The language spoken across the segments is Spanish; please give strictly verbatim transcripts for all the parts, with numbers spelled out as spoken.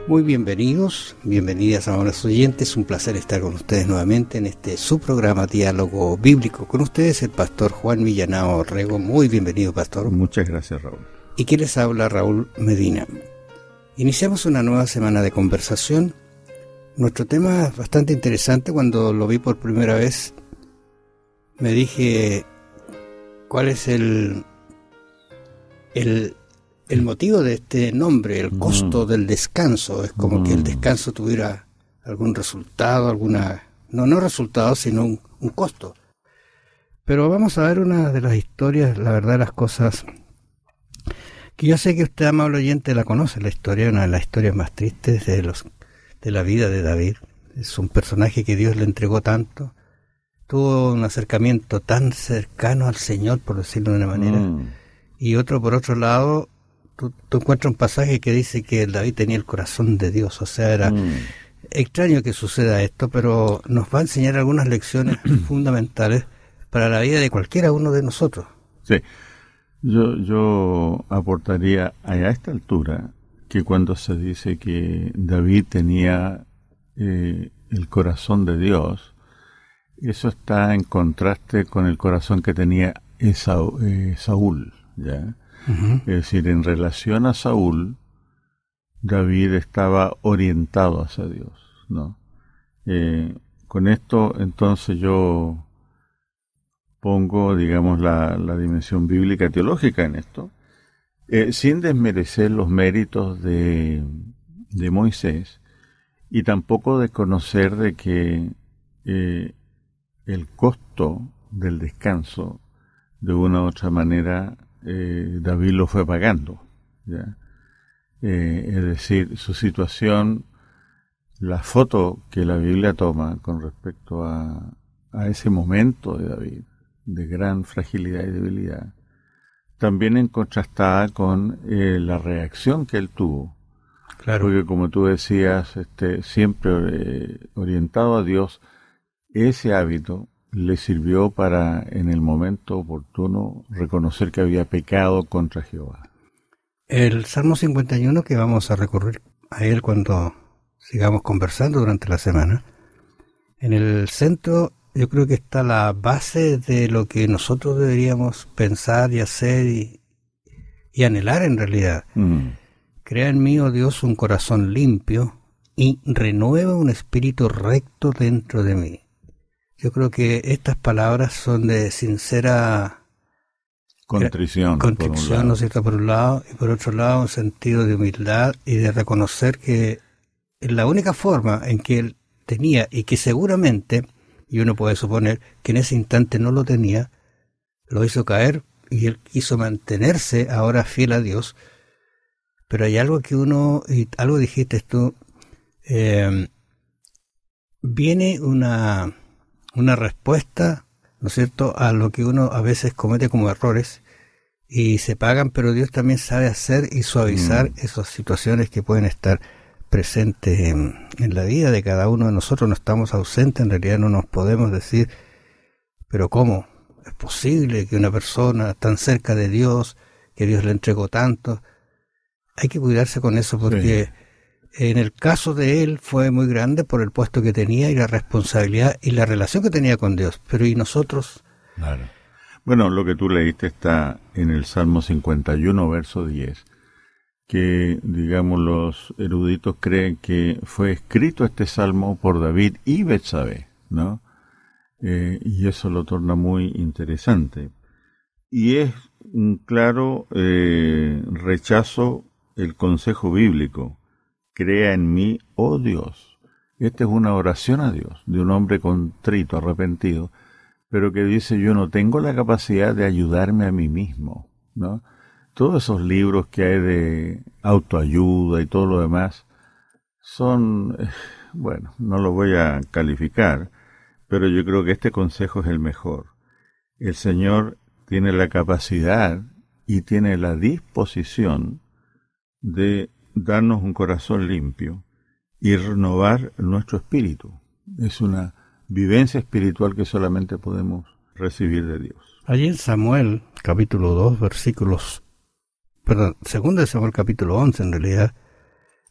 Muy bienvenidos, bienvenidas a los oyentes, un placer estar con ustedes nuevamente en este su programa Diálogo Bíblico. Con ustedes el pastor Juan Millanao Rego. Muy bienvenido, pastor. Muchas gracias, Raúl. Y que les habla Raúl Medina. Iniciamos una nueva semana de conversación. Nuestro tema es bastante interesante. Cuando lo vi por primera vez me dije, ¿cuál es el... el El motivo de este nombre, el costo mm. del descanso? Es como mm. que el descanso tuviera algún resultado, alguna... No, no resultado, sino un, un costo. Pero vamos a ver una de las historias, la verdad, las cosas... que yo sé que usted, amable oyente, la conoce, la historia, una de las historias más tristes de, los, de la vida de David. Es un personaje que Dios le entregó tanto. Tuvo un acercamiento tan cercano al Señor, por decirlo de una manera. Mm. Y otro, por otro lado... Tú, tú encuentras un pasaje que dice que David tenía el corazón de Dios, o sea, era mm. extraño que suceda esto, pero nos va a enseñar algunas lecciones fundamentales para la vida de cualquiera uno de nosotros. Sí, yo, yo aportaría a esta altura que cuando se dice que David tenía eh, el corazón de Dios, eso está en contraste con el corazón que tenía Esaú, eh, Saúl, ¿ya? Uh-huh. Es decir, en relación a Saúl, David estaba orientado hacia Dios, ¿no? Eh, con esto, entonces, yo pongo, digamos, la, la dimensión bíblica teológica en esto, eh, sin desmerecer los méritos de, de Moisés, y tampoco de conocer de que eh, el costo del descanso, de una u otra manera, Eh, David lo fue pagando, ¿ya? Eh, es decir, su situación, la foto que la Biblia toma con respecto a, a ese momento de David, de gran fragilidad y debilidad, también en contrastada con eh, la reacción que él tuvo. Claro. Porque como tú decías, este, siempre eh, orientado a Dios, ese hábito le sirvió para, en el momento oportuno, reconocer que había pecado contra Jehová. El Salmo cincuenta y uno, que vamos a recurrir a él cuando sigamos conversando durante la semana, en el centro yo creo que está la base de lo que nosotros deberíamos pensar y hacer y, y anhelar en realidad. Mm. Crea en mí, oh Dios, un corazón limpio y renueva un espíritu recto dentro de mí. Yo creo que estas palabras son de sincera contrición, contrición, ¿no es cierto?, por un lado, y por otro lado un sentido de humildad y de reconocer que la única forma en que él tenía, y que seguramente, y uno puede suponer que en ese instante no lo tenía, lo hizo caer y él quiso mantenerse ahora fiel a Dios. Pero hay algo que uno, y algo dijiste tú, eh, viene una... una respuesta, ¿no es cierto?, a lo que uno a veces comete como errores y se pagan, pero Dios también sabe hacer y suavizar mm. esas situaciones que pueden estar presentes en, en la vida de cada uno de nosotros. No estamos ausentes, en realidad no nos podemos decir, pero ¿cómo es posible que una persona tan cerca de Dios, que Dios le entregó tanto? Hay que cuidarse con eso porque... Sí. En el caso de él fue muy grande por el puesto que tenía y la responsabilidad y la relación que tenía con Dios. Pero ¿y nosotros? Claro. Bueno, lo que tú leíste está en el Salmo cincuenta y uno, verso diez, que, digamos, los eruditos creen que fue escrito este salmo por David y Betsabé, ¿no? Eh, y eso lo torna muy interesante. Y es un claro eh, rechazo el consejo bíblico. Crea en mí, oh Dios. Esta es una oración a Dios, de un hombre contrito, arrepentido, pero que dice, yo no tengo la capacidad de ayudarme a mí mismo, ¿no? Todos esos libros que hay de autoayuda y todo lo demás son, bueno, no lo voy a calificar, pero yo creo que este consejo es el mejor. El Señor tiene la capacidad y tiene la disposición de darnos un corazón limpio y renovar nuestro espíritu. Es una vivencia espiritual que solamente podemos recibir de Dios. Allí en Samuel, capítulo dos, versículos, perdón, segundo de Samuel, capítulo once, en realidad,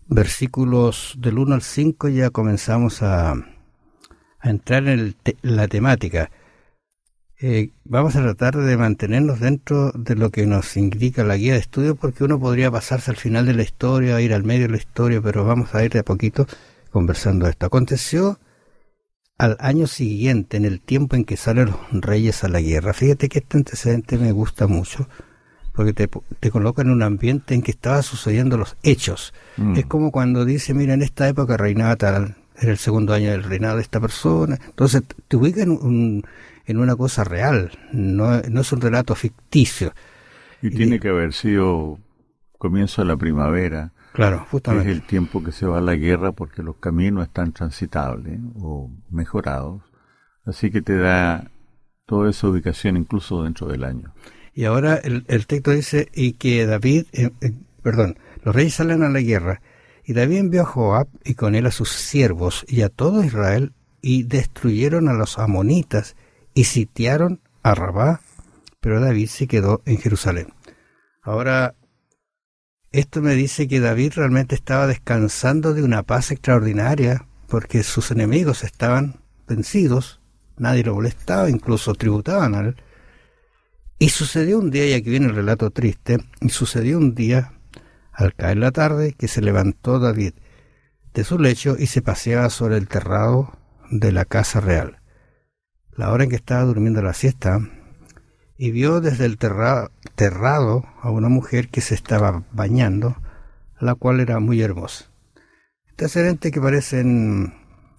versículos del uno al cinco ya comenzamos a, a entrar en el te, la temática. Eh, vamos a tratar de mantenernos dentro de lo que nos indica la guía de estudio, porque uno podría pasarse al final de la historia, ir al medio de la historia, pero vamos a ir de a poquito conversando esto. Aconteció al año siguiente, en el tiempo en que salen los reyes a la guerra. Fíjate que este antecedente me gusta mucho, porque te, te coloca en un ambiente en que estaban sucediendo los hechos. Mm. Es como cuando dice, mira, en esta época reinaba tal, era el segundo año del reinado de esta persona. Entonces te ubica en, un, en una cosa real, no, no es un relato ficticio. Y, y tiene que haber sido comienzo de la primavera. Claro, justamente. Es el tiempo que se va a la guerra porque los caminos están transitables o mejorados. Así que te da toda esa ubicación incluso dentro del año. Y ahora el, el texto dice, y que David, eh, eh, perdón, los reyes salen a la guerra, y David envió a Joab y con él a sus siervos y a todo Israel, y destruyeron a los amonitas y sitiaron a Rabá, pero David se quedó en Jerusalén. Ahora, esto me dice que David realmente estaba descansando de una paz extraordinaria, porque sus enemigos estaban vencidos, nadie lo molestaba, incluso tributaban a él. Y sucedió un día, y aquí viene el relato triste, y sucedió un día, al caer la tarde, que se levantó David de su lecho y se paseaba sobre el terrado de la casa real, la hora en que estaba durmiendo la siesta, y vio desde el terra, terrado a una mujer que se estaba bañando, la cual era muy hermosa. Antecedentes que parecen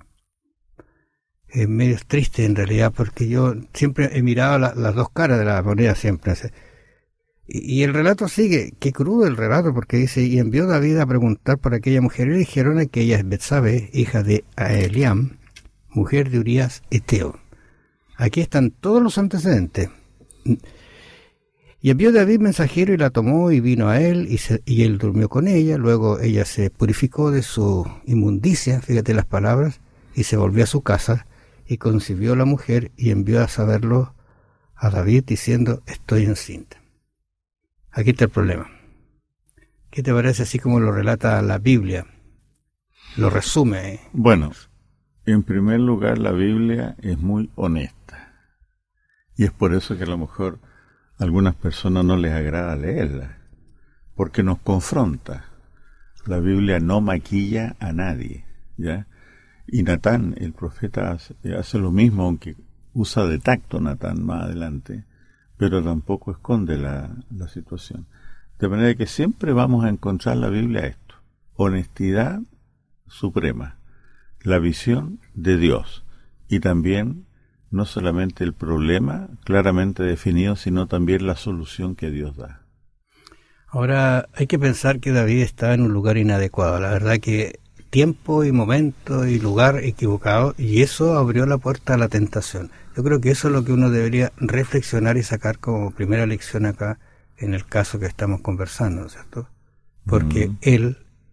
eh, medios tristes en realidad, porque yo siempre he mirado la, las dos caras de la moneda siempre. Y, y el relato sigue, qué crudo el relato, porque dice, y envió David a preguntar por aquella mujer, y le dijeron que ella es Betsabe, hija de Eliam, mujer de Urías Eteo. Aquí están todos los antecedentes. Y envió David mensajero y la tomó y vino a él y, se, y él durmió con ella. Luego ella se purificó de su inmundicia, fíjate las palabras, y se volvió a su casa y concibió la mujer y envió a saberlo a David diciendo, estoy encinta. Aquí está el problema. ¿Qué te parece así como lo relata la Biblia? Lo resume. ¿eh? Bueno, en primer lugar la Biblia es muy honesta. Y es por eso que a lo mejor a algunas personas no les agrada leerla, porque nos confronta. La Biblia no maquilla a nadie, ¿ya? Y Natán, el profeta, hace, hace lo mismo, aunque usa de tacto Natán más adelante, pero tampoco esconde la, la situación. De manera que siempre vamos a encontrar en la Biblia esto: honestidad suprema, la visión de Dios, y también no solamente el problema claramente definido, sino también la solución que Dios da. Ahora, hay que pensar que David estaba en un lugar inadecuado. La verdad que tiempo y momento y lugar equivocado, y eso abrió la puerta a la tentación. Yo creo que eso es lo que uno debería reflexionar y sacar como primera lección acá, en el caso que estamos conversando, ¿cierto? Porque mm. él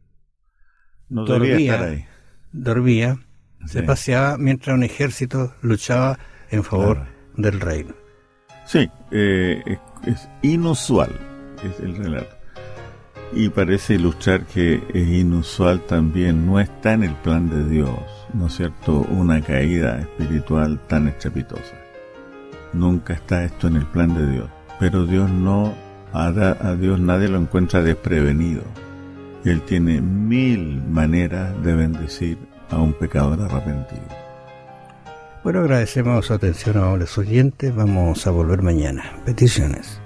no dormía, dormía, se sí. paseaba mientras un ejército luchaba en favor claro. del reino. Sí, eh, es, es inusual, es el relato. Y parece ilustrar que es inusual también, no está en el plan de Dios, ¿no es cierto?, una caída espiritual tan estrepitosa. Nunca está esto en el plan de Dios. Pero Dios no, a, a Dios nadie lo encuentra desprevenido. Él tiene mil maneras de bendecir a un pecador arrepentido. Bueno, agradecemos su atención a los oyentes. Vamos a volver mañana. Peticiones.